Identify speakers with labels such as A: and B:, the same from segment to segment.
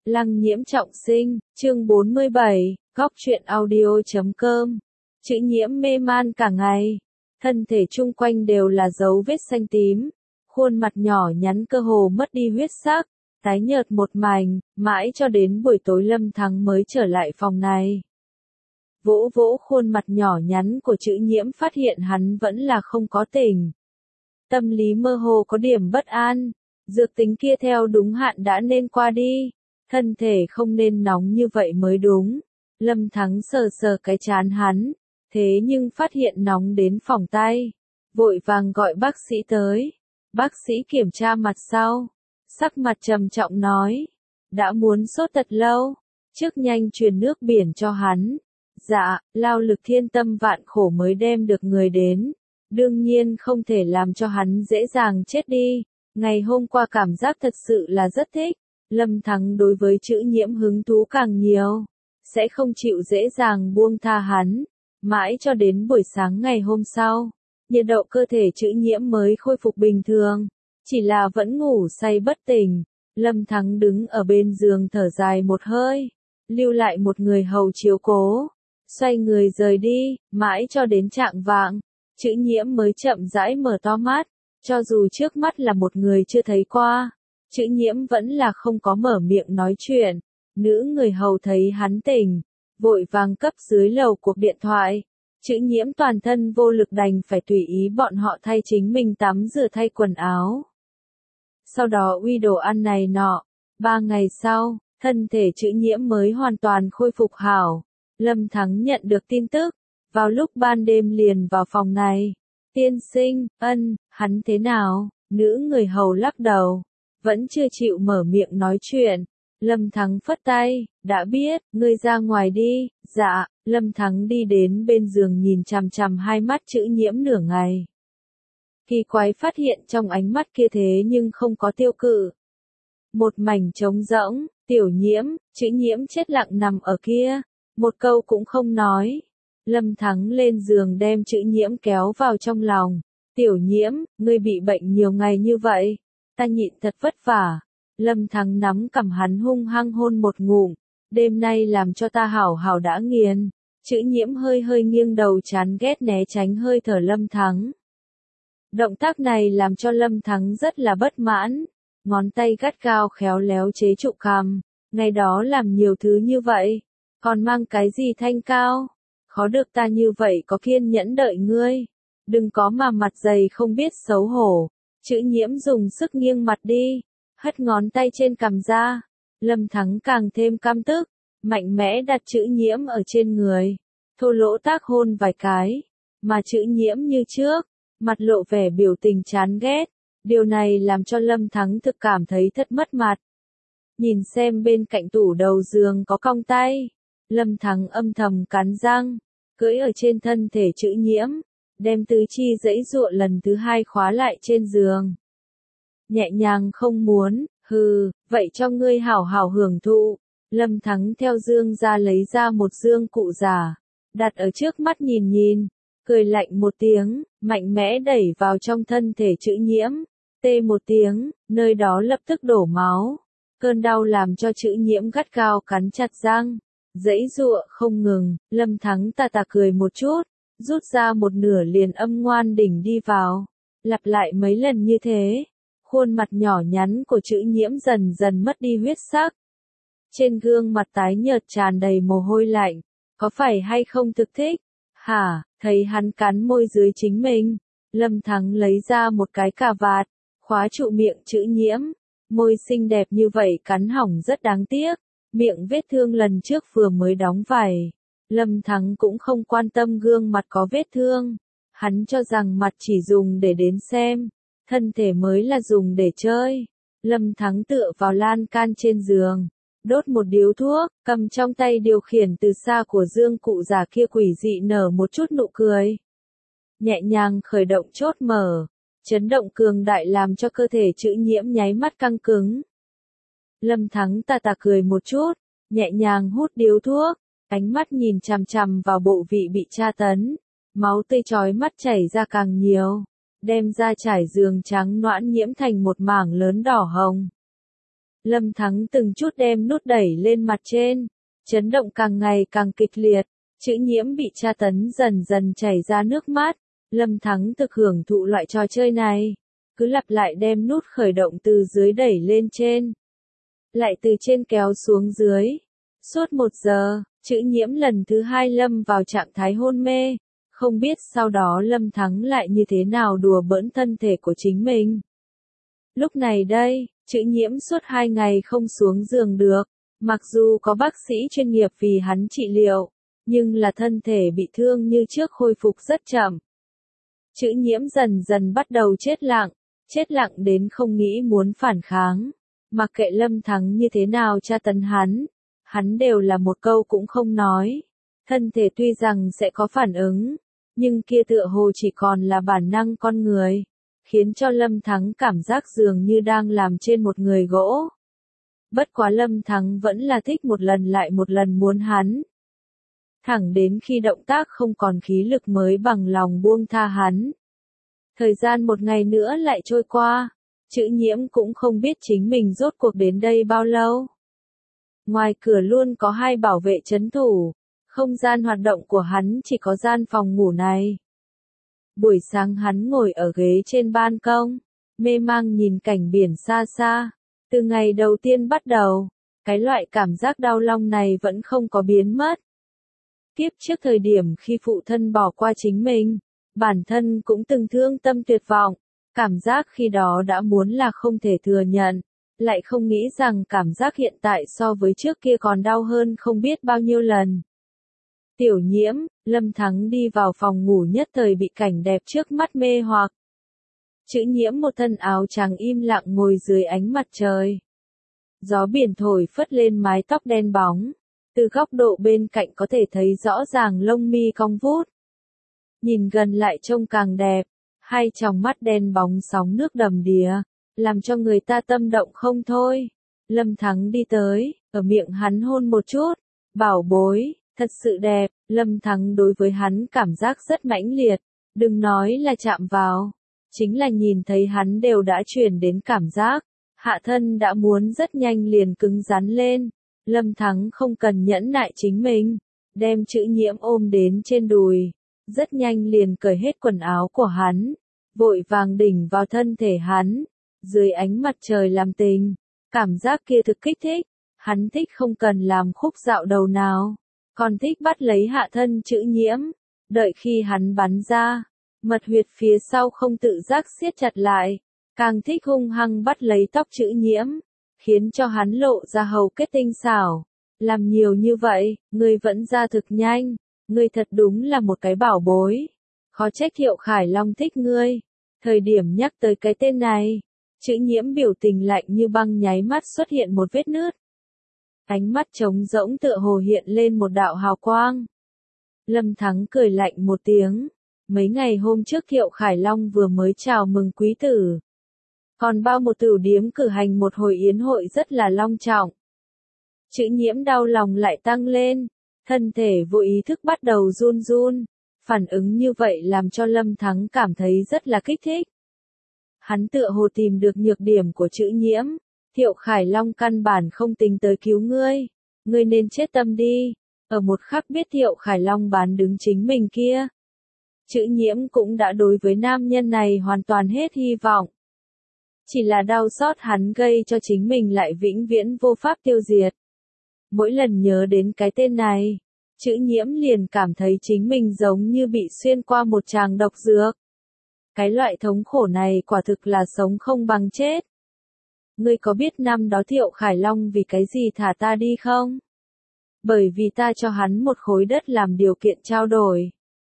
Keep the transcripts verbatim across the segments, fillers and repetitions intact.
A: Lăng Nhiễm trọng sinh, chương bốn mươi bảy, góc truyện audio chấm com. Chữ Nhiễm mê man cả ngày, thân thể chung quanh đều là dấu vết xanh tím, khuôn mặt nhỏ nhắn cơ hồ mất đi huyết sắc, tái nhợt một mảnh, mãi cho đến buổi tối Lâm Thắng mới trở lại phòng này. Vỗ vỗ khuôn mặt nhỏ nhắn của Chữ Nhiễm phát hiện hắn vẫn là không có tỉnh. Tâm lý mơ hồ có điểm bất an, dược tính kia theo đúng hạn đã nên qua đi, thân thể không nên nóng như vậy mới đúng. Lâm Thắng sờ sờ cái trán hắn, thế nhưng phát hiện nóng đến phỏng tay, vội vàng gọi bác sĩ tới. Bác sĩ kiểm tra mặt sau, sắc mặt trầm trọng nói, đã muốn sốt thật lâu, trước nhanh truyền nước biển cho hắn. Dạ, lao lực thiên tâm vạn khổ mới đem được người đến, đương nhiên không thể làm cho hắn dễ dàng chết đi. Ngày hôm qua cảm giác thật sự là rất thích, Lâm Thắng đối với Chữ Nhiễm hứng thú càng nhiều, sẽ không chịu dễ dàng buông tha hắn, mãi cho đến buổi sáng ngày hôm sau, nhiệt độ cơ thể Chữ Nhiễm mới khôi phục bình thường, chỉ là vẫn ngủ say bất tỉnh. Lâm Thắng đứng ở bên giường thở dài một hơi, lưu lại một người hầu chiếu cố, xoay người rời đi, mãi cho đến chạng vạng, Chữ Nhiễm mới chậm rãi mở to mắt, cho dù trước mắt là một người chưa thấy qua, Chữ Nhiễm vẫn là không có mở miệng nói chuyện. Nữ người hầu thấy hắn tỉnh, vội vàng cấp dưới lầu cuộc điện thoại. Chữ Nhiễm toàn thân vô lực đành phải tùy ý bọn họ thay chính mình tắm rửa thay quần áo. Sau đó uy đồ ăn này nọ, ba ngày sau, thân thể Chữ Nhiễm mới hoàn toàn khôi phục hảo. Lâm Thắng nhận được tin tức, vào lúc ban đêm liền vào phòng này. Tiên sinh, ân, hắn thế nào? Nữ người hầu lắc đầu, vẫn chưa chịu mở miệng nói chuyện. Lâm Thắng phất tay, đã biết, ngươi ra ngoài đi. Dạ. Lâm Thắng đi đến bên giường nhìn chằm chằm hai mắt Chữ Nhiễm nửa ngày. Kỳ quái phát hiện trong ánh mắt kia thế nhưng không có tiêu cự. Một mảnh trống rỗng, Tiểu Nhiễm, Chữ Nhiễm chết lặng nằm ở kia, một câu cũng không nói. Lâm Thắng lên giường đem Chữ Nhiễm kéo vào trong lòng. Tiểu Nhiễm, ngươi bị bệnh nhiều ngày như vậy, ta nhịn thật vất vả. Lâm Thắng nắm cằm hắn hung hăng hôn một ngụm, đêm nay làm cho ta hảo hảo đã nghiền. Chữ Nhiễm hơi hơi nghiêng đầu chán ghét né tránh hơi thở Lâm Thắng. Động tác này làm cho Lâm Thắng rất là bất mãn, ngón tay gắt gao khéo léo chế trụ cằm, ngày đó làm nhiều thứ như vậy, còn mang cái gì thanh cao, khó được ta như vậy có kiên nhẫn đợi ngươi, đừng có mà mặt dày không biết xấu hổ. Chữ Nhiễm dùng sức nghiêng mặt đi, hất ngón tay trên cằm ra. Lâm Thắng càng thêm căm tức, mạnh mẽ đặt Chữ Nhiễm ở trên người, thô lỗ tác hôn vài cái, mà Chữ Nhiễm như trước, mặt lộ vẻ biểu tình chán ghét. Điều này làm cho Lâm Thắng thực cảm thấy thật mất mặt. Nhìn xem bên cạnh tủ đầu giường có cong tay, Lâm Thắng âm thầm cắn răng, cưỡi ở trên thân thể Chữ Nhiễm, đem tứ chi giãy giụa lần thứ hai khóa lại trên giường. Nhẹ nhàng không muốn, hừ, vậy cho ngươi hảo hảo hưởng thụ. Lâm Thắng theo dương ra lấy ra một dương cụ giả, đặt ở trước mắt nhìn nhìn, cười lạnh một tiếng, mạnh mẽ đẩy vào trong thân thể Chữ Nhiễm, tê một tiếng, nơi đó lập tức đổ máu. Cơn đau làm cho Chữ Nhiễm gắt gao cắn chặt răng, giãy giụa không ngừng. Lâm Thắng tà tà cười một chút, rút ra một nửa liền âm ngoan đỉnh đi vào, lặp lại mấy lần như thế. Khuôn mặt nhỏ nhắn của Chữ Nhiễm dần dần mất đi huyết sắc. Trên gương mặt tái nhợt tràn đầy mồ hôi lạnh, có phải hay không thực thích? Hả, thấy hắn cắn môi dưới chính mình, Lâm Thắng lấy ra một cái cà vạt, khóa trụ miệng Chữ Nhiễm, môi xinh đẹp như vậy cắn hỏng rất đáng tiếc, miệng vết thương lần trước vừa mới đóng vảy. Lâm Thắng cũng không quan tâm gương mặt có vết thương, hắn cho rằng mặt chỉ dùng để đến xem, thân thể mới là dùng để chơi. Lâm Thắng tựa vào lan can trên giường, đốt một điếu thuốc, cầm trong tay điều khiển từ xa của dương cụ giả kia quỷ dị nở một chút nụ cười. Nhẹ nhàng khởi động chốt mở, chấn động cường đại làm cho cơ thể Chữ Nhiễm nháy mắt căng cứng. Lâm Thắng tà tà cười một chút, nhẹ nhàng hút điếu thuốc, ánh mắt nhìn chằm chằm vào bộ vị bị tra tấn, máu tươi chói mắt chảy ra càng nhiều, đem ra trải giường trắng noãn nhiễm thành một mảng lớn đỏ hồng. Lâm Thắng từng chút đem nút đẩy lên mặt trên, chấn động càng ngày càng kịch liệt, Chữ Nhiễm bị tra tấn dần dần chảy ra nước mắt, Lâm Thắng thực hưởng thụ loại trò chơi này, cứ lặp lại đem nút khởi động từ dưới đẩy lên trên, lại từ trên kéo xuống dưới. Suốt một giờ, Chữ Nhiễm lần thứ hai lâm vào trạng thái hôn mê, không biết sau đó Lâm Thắng lại như thế nào đùa bỡn thân thể của chính mình. Lúc này đây, Chữ Nhiễm suốt hai ngày không xuống giường được, mặc dù có bác sĩ chuyên nghiệp vì hắn trị liệu, nhưng là thân thể bị thương như trước khôi phục rất chậm. Chữ Nhiễm dần dần bắt đầu chết lặng, chết lặng đến không nghĩ muốn phản kháng, mặc kệ Lâm Thắng như thế nào tra tấn hắn, hắn đều là một câu cũng không nói. Thân thể tuy rằng sẽ có phản ứng, nhưng kia tựa hồ chỉ còn là bản năng con người, khiến cho Lâm Thắng cảm giác dường như đang làm trên một người gỗ. Bất quá Lâm Thắng vẫn là thích một lần lại một lần muốn hắn. Thẳng đến khi động tác không còn khí lực mới bằng lòng buông tha hắn. Thời gian một ngày nữa lại trôi qua, Chữ Nhiễm cũng không biết chính mình rốt cuộc đến đây bao lâu. Ngoài cửa luôn có hai bảo vệ trấn thủ, không gian hoạt động của hắn chỉ có gian phòng ngủ này. Buổi sáng hắn ngồi ở ghế trên ban công, mê mang nhìn cảnh biển xa xa. Từ ngày đầu tiên bắt đầu, cái loại cảm giác đau lòng này vẫn không có biến mất. Kiếp trước thời điểm khi phụ thân bỏ qua chính mình, bản thân cũng từng thương tâm tuyệt vọng, cảm giác khi đó đã muốn là không thể thừa nhận, lại không nghĩ rằng cảm giác hiện tại so với trước kia còn đau hơn không biết bao nhiêu lần. Tiểu Nhiễm, Lâm Thắng đi vào phòng ngủ nhất thời bị cảnh đẹp trước mắt mê hoặc. Chữ Nhiễm một thân áo trắng im lặng ngồi dưới ánh mặt trời. Gió biển thổi phất lên mái tóc đen bóng, từ góc độ bên cạnh có thể thấy rõ ràng lông mi cong vút. Nhìn gần lại trông càng đẹp, hai tròng mắt đen bóng sóng nước đầm đìa, làm cho người ta tâm động không thôi. Lâm Thắng đi tới, ở miệng hắn hôn một chút, bảo bối, thật sự đẹp. Lâm Thắng đối với hắn cảm giác rất mãnh liệt, đừng nói là chạm vào, chính là nhìn thấy hắn đều đã truyền đến cảm giác, hạ thân đã muốn rất nhanh liền cứng rắn lên. Lâm Thắng không cần nhẫn nại chính mình, đem Chữ Nhiễm ôm đến trên đùi, rất nhanh liền cởi hết quần áo của hắn, vội vàng đỉnh vào thân thể hắn, dưới ánh mặt trời làm tình, cảm giác kia thực kích thích, hắn thích không cần làm khúc dạo đầu nào, còn thích bắt lấy hạ thân Chữ Nhiễm, đợi khi hắn bắn ra, mật huyệt phía sau không tự giác siết chặt lại, càng thích hung hăng bắt lấy tóc Chữ Nhiễm, khiến cho hắn lộ ra hầu kết tinh xảo. Làm nhiều như vậy, ngươi vẫn ra thực nhanh, ngươi thật đúng là một cái bảo bối. Khó trách Thiệu Khải Long thích ngươi. Thời điểm nhắc tới cái tên này, Chữ Nhiễm biểu tình lạnh như băng nháy mắt xuất hiện một vết nứt. Ánh mắt trống rỗng tựa hồ hiện lên một đạo hào quang. Lâm Thắng cười lạnh một tiếng. Mấy ngày hôm trước Thiệu Khải Long vừa mới chào mừng quý tử. Còn bao một tửu điếm cử hành một hồi yến hội rất là long trọng. Chữ Nhiễm đau lòng lại tăng lên, thân thể vô ý thức bắt đầu run run, phản ứng như vậy làm cho Lâm Thắng cảm thấy rất là kích thích. Hắn tựa hồ tìm được nhược điểm của Chữ Nhiễm, Thiệu Khải Long căn bản không tính tới cứu ngươi, ngươi nên chết tâm đi. Ở một khắc biết Thiệu Khải Long bán đứng chính mình kia, Chữ Nhiễm cũng đã đối với nam nhân này hoàn toàn hết hy vọng. Chỉ là đau xót hắn gây cho chính mình lại vĩnh viễn vô pháp tiêu diệt. Mỗi lần nhớ đến cái tên này, Chữ Nhiễm liền cảm thấy chính mình giống như bị xuyên qua một tràng độc dược. Cái loại thống khổ này quả thực là sống không bằng chết. Ngươi có biết năm đó Thiệu Khải Long vì cái gì thả ta đi không? Bởi vì ta cho hắn một khối đất làm điều kiện trao đổi.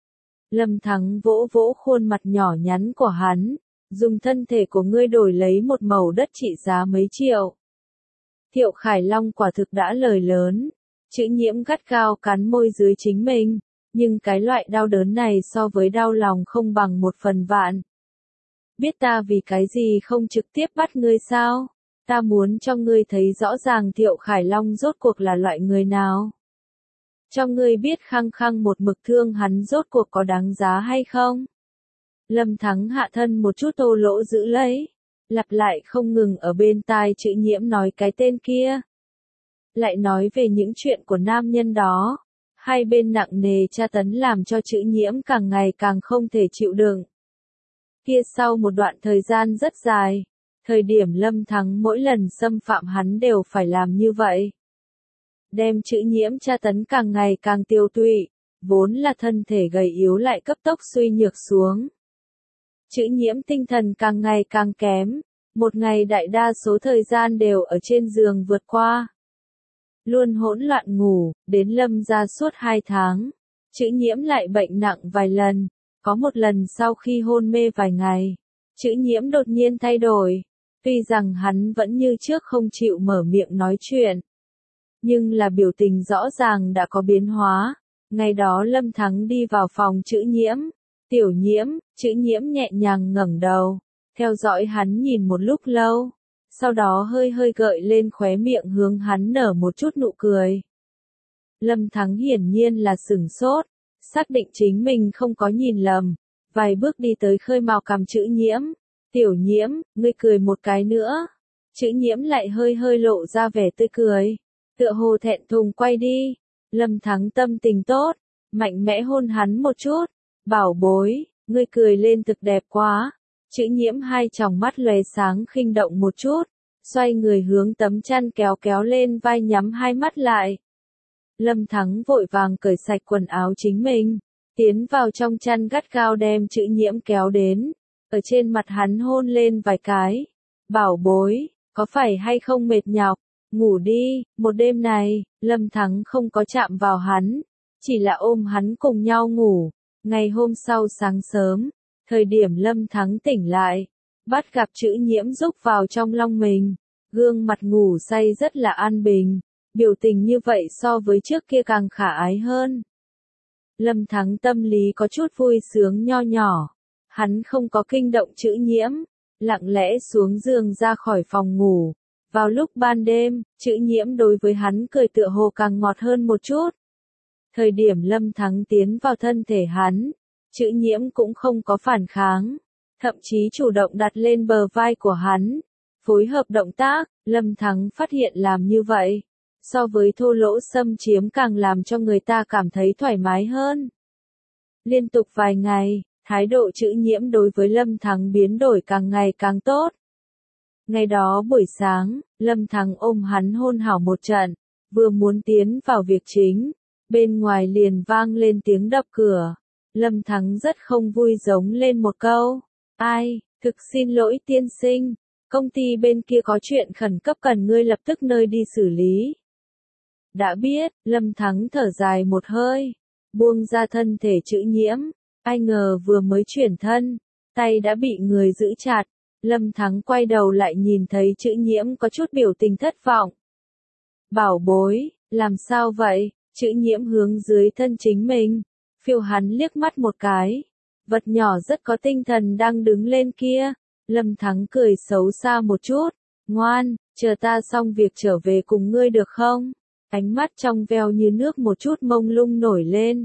A: Lâm Thắng vỗ vỗ khuôn mặt nhỏ nhắn của hắn, dùng thân thể của ngươi đổi lấy một mẩu đất trị giá mấy triệu. Thiệu Khải Long quả thực đã lời lớn, Chữ Nhiễm gắt gao cắn môi dưới chính mình, nhưng cái loại đau đớn này so với đau lòng không bằng một phần vạn. Biết ta vì cái gì không trực tiếp bắt ngươi sao? Ta muốn cho ngươi thấy rõ ràng Thiệu Khải Long rốt cuộc là loại người nào. Cho ngươi biết khăng khăng một mực thương hắn rốt cuộc có đáng giá hay không? Lâm Thắng hạ thân một chút tô lỗ giữ lấy, lặp lại không ngừng ở bên tai Chữ Nhiễm nói cái tên kia. Lại nói về những chuyện của nam nhân đó, hai bên nặng nề tra tấn làm cho Chữ Nhiễm càng ngày càng không thể chịu đựng. Kia sau một đoạn thời gian rất dài, thời điểm Lâm Thắng mỗi lần xâm phạm hắn đều phải làm như vậy. Đem Chữ Nhiễm tra tấn càng ngày càng tiêu tụy, vốn là thân thể gầy yếu lại cấp tốc suy nhược xuống. Chữ Nhiễm tinh thần càng ngày càng kém, một ngày đại đa số thời gian đều ở trên giường vượt qua. Luôn hỗn loạn ngủ, đến Lâm ra suốt hai tháng. Chữ Nhiễm lại bệnh nặng vài lần, có một lần sau khi hôn mê vài ngày, Chữ Nhiễm đột nhiên thay đổi. Tuy rằng hắn vẫn như trước không chịu mở miệng nói chuyện, nhưng là biểu tình rõ ràng đã có biến hóa. Ngày đó Lâm Thắng đi vào phòng Chữ Nhiễm. Tiểu Nhiễm, Chữ Nhiễm nhẹ nhàng ngẩng đầu, theo dõi hắn nhìn một lúc lâu, sau đó hơi hơi gợi lên khóe miệng hướng hắn nở một chút nụ cười. Lâm Thắng hiển nhiên là sửng sốt, xác định chính mình không có nhìn lầm, vài bước đi tới khơi mào cằm Chữ Nhiễm. Tiểu Nhiễm, ngươi cười một cái nữa. Chữ Nhiễm lại hơi hơi lộ ra vẻ tươi cười, tựa hồ thẹn thùng quay đi. Lâm Thắng tâm tình tốt, mạnh mẽ hôn hắn một chút. Bảo bối, ngươi cười lên thực đẹp quá. Chữ Nhiễm hai tròng mắt lóe sáng khinh động một chút, xoay người hướng tấm chăn kéo kéo lên vai nhắm hai mắt lại. Lâm Thắng vội vàng cởi sạch quần áo chính mình, tiến vào trong chăn gắt gao đem Chữ Nhiễm kéo đến, ở trên mặt hắn hôn lên vài cái. Bảo bối, có phải hay không mệt nhọc, ngủ đi. Một đêm này, Lâm Thắng không có chạm vào hắn, chỉ là ôm hắn cùng nhau ngủ. Ngày hôm sau sáng sớm, thời điểm Lâm Thắng tỉnh lại, bắt gặp Chữ Nhiễm rúc vào trong lòng mình, gương mặt ngủ say rất là an bình, biểu tình như vậy so với trước kia càng khả ái hơn. Lâm Thắng tâm lý có chút vui sướng nho nhỏ, hắn không có kinh động Chữ Nhiễm, lặng lẽ xuống giường ra khỏi phòng ngủ. Vào lúc ban đêm, Chữ Nhiễm đối với hắn cười tựa hồ càng ngọt hơn một chút. Thời điểm Lâm Thắng tiến vào thân thể hắn, Chữ Nhiễm cũng không có phản kháng, thậm chí chủ động đặt lên bờ vai của hắn, phối hợp động tác. Lâm Thắng phát hiện làm như vậy, so với thô lỗ xâm chiếm càng làm cho người ta cảm thấy thoải mái hơn. Liên tục vài ngày, thái độ Chữ Nhiễm đối với Lâm Thắng biến đổi càng ngày càng tốt. Ngày đó buổi sáng, Lâm Thắng ôm hắn hôn hảo một trận, vừa muốn tiến vào việc chính, bên ngoài liền vang lên tiếng đập cửa. Lâm Thắng rất không vui giống lên một câu. Ai, thực xin lỗi tiên sinh, công ty bên kia có chuyện khẩn cấp cần ngươi lập tức nơi đi xử lý. Đã biết, Lâm Thắng thở dài một hơi, buông ra thân thể Chữ Nhiễm. Ai ngờ vừa mới chuyển thân, tay đã bị người giữ chặt. Lâm Thắng quay đầu lại nhìn thấy Chữ Nhiễm có chút biểu tình thất vọng. Bảo bối, làm sao vậy? Chữ Nhiễm hướng dưới thân chính mình, phiêu hắn liếc mắt một cái. Vật nhỏ rất có tinh thần đang đứng lên kia. Lâm Thắng cười xấu xa một chút. Ngoan, chờ ta xong việc trở về cùng ngươi được không? Ánh mắt trong veo như nước một chút mông lung nổi lên.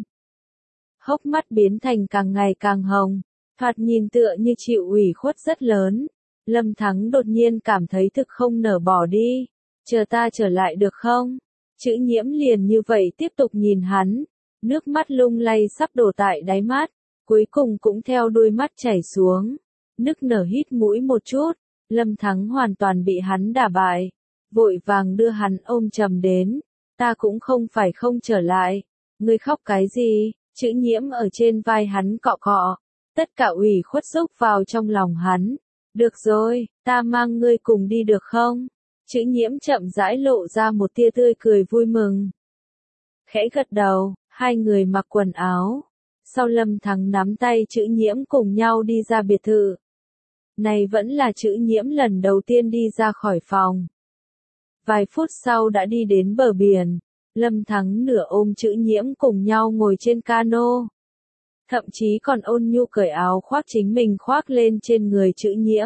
A: Hốc mắt biến thành càng ngày càng hồng, thoạt nhìn tựa như chịu ủy khuất rất lớn. Lâm Thắng đột nhiên cảm thấy thực không nở bỏ đi. Chờ ta trở lại được không? Chữ Nhiễm liền như vậy tiếp tục nhìn hắn, nước mắt lung lay sắp đổ tại đáy mắt, cuối cùng cũng theo đôi mắt chảy xuống. Nức nở hít mũi một chút, Lâm Thắng hoàn toàn bị hắn đả bại, vội vàng đưa hắn ôm chầm đến. Ta cũng không phải không trở lại, ngươi khóc cái gì? Chữ Nhiễm ở trên vai hắn cọ cọ, tất cả ủy khuất xúc vào trong lòng hắn. Được rồi, ta mang ngươi cùng đi được không? Chữ Nhiễm chậm rãi lộ ra một tia tươi cười vui mừng. Khẽ gật đầu, hai người mặc quần áo. Sau Lâm Thắng nắm tay Chữ Nhiễm cùng nhau đi ra biệt thự. Này vẫn là Chữ Nhiễm lần đầu tiên đi ra khỏi phòng. Vài phút sau đã đi đến bờ biển. Lâm Thắng nửa ôm Chữ Nhiễm cùng nhau ngồi trên cano. Thậm chí còn ôn nhu cởi áo khoác chính mình khoác lên trên người Chữ Nhiễm.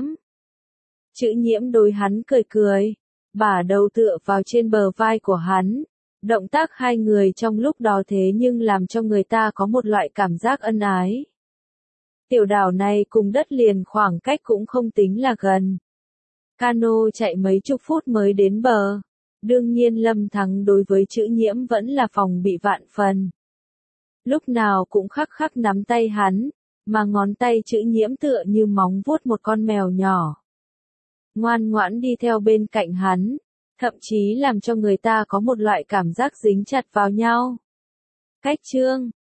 A: Chữ Nhiễm đối hắn cười cười, bả đầu tựa vào trên bờ vai của hắn. Động tác hai người trong lúc đó thế nhưng làm cho người ta có một loại cảm giác ân ái. Tiểu đảo này cùng đất liền khoảng cách cũng không tính là gần, Cano chạy mấy chục phút mới đến bờ. Đương nhiên Lâm Thắng đối với Chữ Nhiễm vẫn là phòng bị vạn phần. Lúc nào cũng khắc khắc nắm tay hắn, mà ngón tay Chữ Nhiễm tựa như móng vuốt một con mèo nhỏ. Ngoan ngoãn đi theo bên cạnh hắn, thậm chí làm cho người ta có một loại cảm giác dính chặt vào nhau. Cách chương